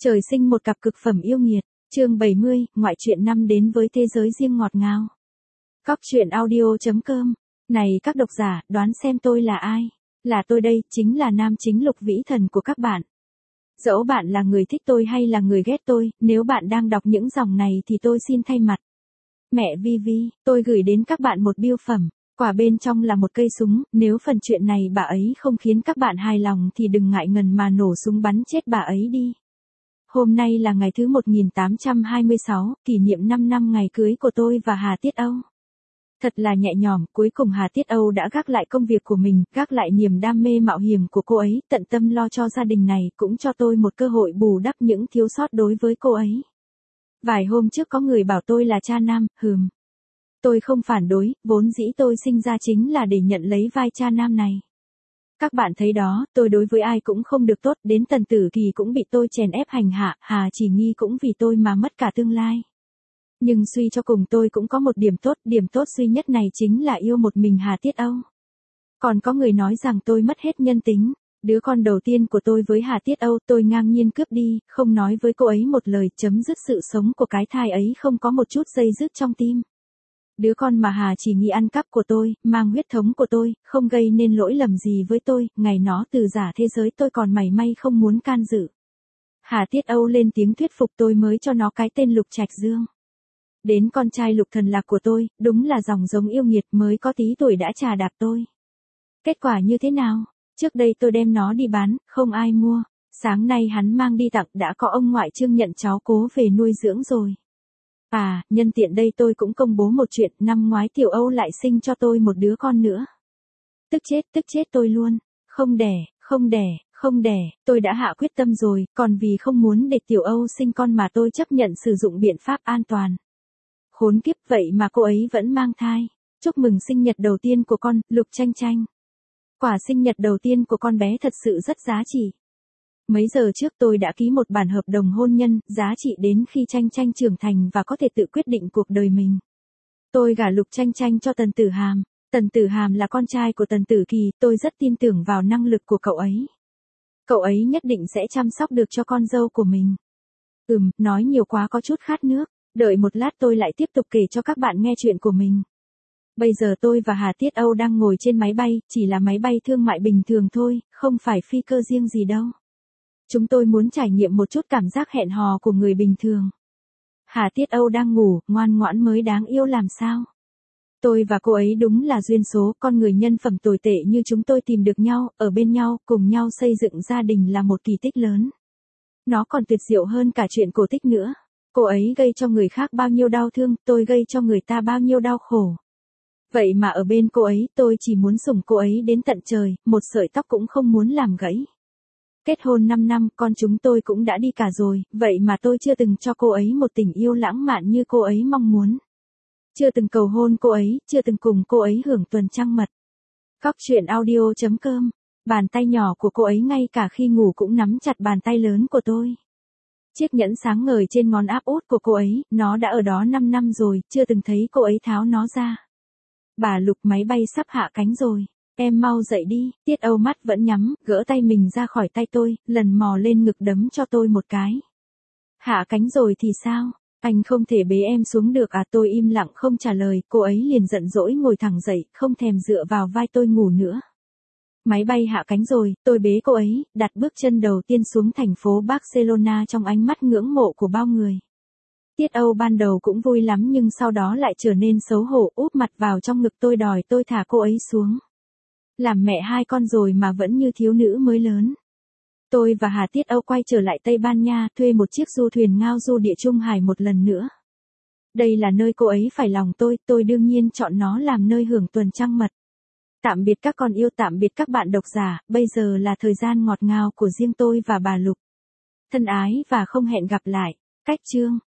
Trời sinh một cặp cực phẩm yêu nghiệt, chương 70, ngoại truyện năm đến với thế giới riêng ngọt ngào. Cóc truyện audio.com. Này các độc giả, đoán xem tôi là ai? Là tôi đây, chính là nam chính Lục Vĩ Thần của các bạn. Dẫu bạn là người thích tôi hay là người ghét tôi, nếu bạn đang đọc những dòng này thì tôi xin thay mặt mẹ Vivi, tôi gửi đến các bạn một bưu phẩm. Quả bên trong là một cây súng, nếu phần chuyện này bà ấy không khiến các bạn hài lòng thì đừng ngại ngần mà nổ súng bắn chết bà ấy đi. Hôm nay là ngày thứ 1826, kỷ niệm 5 năm ngày cưới của tôi và Hà Tiết Âu. Thật là nhẹ nhõm, cuối cùng Hà Tiết Âu đã gác lại công việc của mình, gác lại niềm đam mê mạo hiểm của cô ấy, tận tâm lo cho gia đình này, cũng cho tôi một cơ hội bù đắp những thiếu sót đối với cô ấy. Vài hôm trước có người bảo tôi là cha nam, Tôi không phản đối, vốn dĩ tôi sinh ra chính là để nhận lấy vai cha nam này. Các bạn thấy đó, tôi đối với ai cũng không được tốt, đến Tần Tử Kỳ cũng bị tôi chèn ép hành hạ, Hà Chỉ Nghi cũng vì tôi mà mất cả tương lai. Nhưng suy cho cùng tôi cũng có một điểm tốt duy nhất này chính là yêu một mình Hà Tiết Âu. Còn có người nói rằng tôi mất hết nhân tính. Đứa con đầu tiên của tôi với Hà Tiết Âu tôi ngang nhiên cướp đi, không nói với cô ấy một lời, chấm dứt sự sống của cái thai ấy không có một chút dây dứt trong tim. Đứa con mà Hà Chỉ Nghi ăn cắp của tôi, mang huyết thống của tôi, không gây nên lỗi lầm gì với tôi, ngày nó từ giả thế giới tôi còn mảy may không muốn can dự. Hà Tiết Âu lên tiếng thuyết phục tôi mới cho nó cái tên Lục Trạch Dương. Đến con trai Lục Thần Lạc của tôi, đúng là dòng giống yêu nghiệt, mới có tí tuổi đã chà đạp tôi. Kết quả như thế nào? Trước đây tôi đem nó đi bán, không ai mua. Sáng nay hắn mang đi tặng, đã có ông ngoại Trương nhận cháu cố về nuôi dưỡng rồi. À, nhân tiện đây tôi cũng công bố một chuyện, năm ngoái Tiểu Âu lại sinh cho tôi một đứa con nữa. Tức chết tôi luôn. Không đẻ, tôi đã hạ quyết tâm rồi, còn vì không muốn để Tiểu Âu sinh con mà tôi chấp nhận sử dụng biện pháp an toàn. Khốn kiếp, vậy mà cô ấy vẫn mang thai. Chúc mừng sinh nhật đầu tiên của con, Lục Tranh Tranh. Quả sinh nhật đầu tiên của con bé thật sự rất giá trị. Mấy giờ trước tôi đã ký một bản hợp đồng hôn nhân, giá trị đến khi Tranh Tranh trưởng thành và có thể tự quyết định cuộc đời mình. Tôi gả Lục Tranh Tranh cho Tần Tử Hàm. Tần Tử Hàm là con trai của Tần Tử Kỳ, tôi rất tin tưởng vào năng lực của cậu ấy. Cậu ấy nhất định sẽ chăm sóc được cho con dâu của mình. Nói nhiều quá có chút khát nước, đợi một lát tôi lại tiếp tục kể cho các bạn nghe chuyện của mình. Bây giờ tôi và Hà Tiết Âu đang ngồi trên máy bay, chỉ là máy bay thương mại bình thường thôi, không phải phi cơ riêng gì đâu. Chúng tôi muốn trải nghiệm một chút cảm giác hẹn hò của người bình thường. Hà Tiết Âu đang ngủ, ngoan ngoãn mới đáng yêu làm sao. Tôi và cô ấy đúng là duyên số, con người nhân phẩm tồi tệ như chúng tôi tìm được nhau, ở bên nhau, cùng nhau xây dựng gia đình là một kỳ tích lớn. Nó còn tuyệt diệu hơn cả chuyện cổ tích nữa. Cô ấy gây cho người khác bao nhiêu đau thương, tôi gây cho người ta bao nhiêu đau khổ. Vậy mà ở bên cô ấy, tôi chỉ muốn sủng cô ấy đến tận trời, một sợi tóc cũng không muốn làm gãy. Kết hôn 5 năm, con chúng tôi cũng đã đi cả rồi, vậy mà tôi chưa từng cho cô ấy một tình yêu lãng mạn như cô ấy mong muốn. Chưa từng cầu hôn cô ấy, chưa từng cùng cô ấy hưởng tuần trăng mật. Cóc truyện audio.com. Bàn tay nhỏ của cô ấy ngay cả khi ngủ cũng nắm chặt bàn tay lớn của tôi. Chiếc nhẫn sáng ngời trên ngón áp út của cô ấy, nó đã ở đó 5 năm rồi, chưa từng thấy cô ấy tháo nó ra. Bà Lục, máy bay sắp hạ cánh rồi. Em mau dậy đi. Tiết Âu mắt vẫn nhắm, gỡ tay mình ra khỏi tay tôi, lần mò lên ngực đấm cho tôi một cái. Hạ cánh rồi thì sao? Anh không thể bế em xuống được à? Tôi im lặng không trả lời, cô ấy liền giận dỗi ngồi thẳng dậy, không thèm dựa vào vai tôi ngủ nữa. Máy bay hạ cánh rồi, tôi bế cô ấy, đặt bước chân đầu tiên xuống thành phố Barcelona trong ánh mắt ngưỡng mộ của bao người. Tiết Âu ban đầu cũng vui lắm nhưng sau đó lại trở nên xấu hổ, úp mặt vào trong ngực tôi đòi tôi thả cô ấy xuống. Làm mẹ hai con rồi mà vẫn như thiếu nữ mới lớn. Tôi và Hà Tiết Âu quay trở lại Tây Ban Nha, thuê một chiếc du thuyền ngao du địa Trung Hải một lần nữa. Đây là nơi cô ấy phải lòng tôi đương nhiên chọn nó làm nơi hưởng tuần trăng mật. Tạm biệt các con yêu, tạm biệt các bạn độc giả, bây giờ là thời gian ngọt ngào của riêng tôi và bà Lục. Thân ái và không hẹn gặp lại. Cách chương.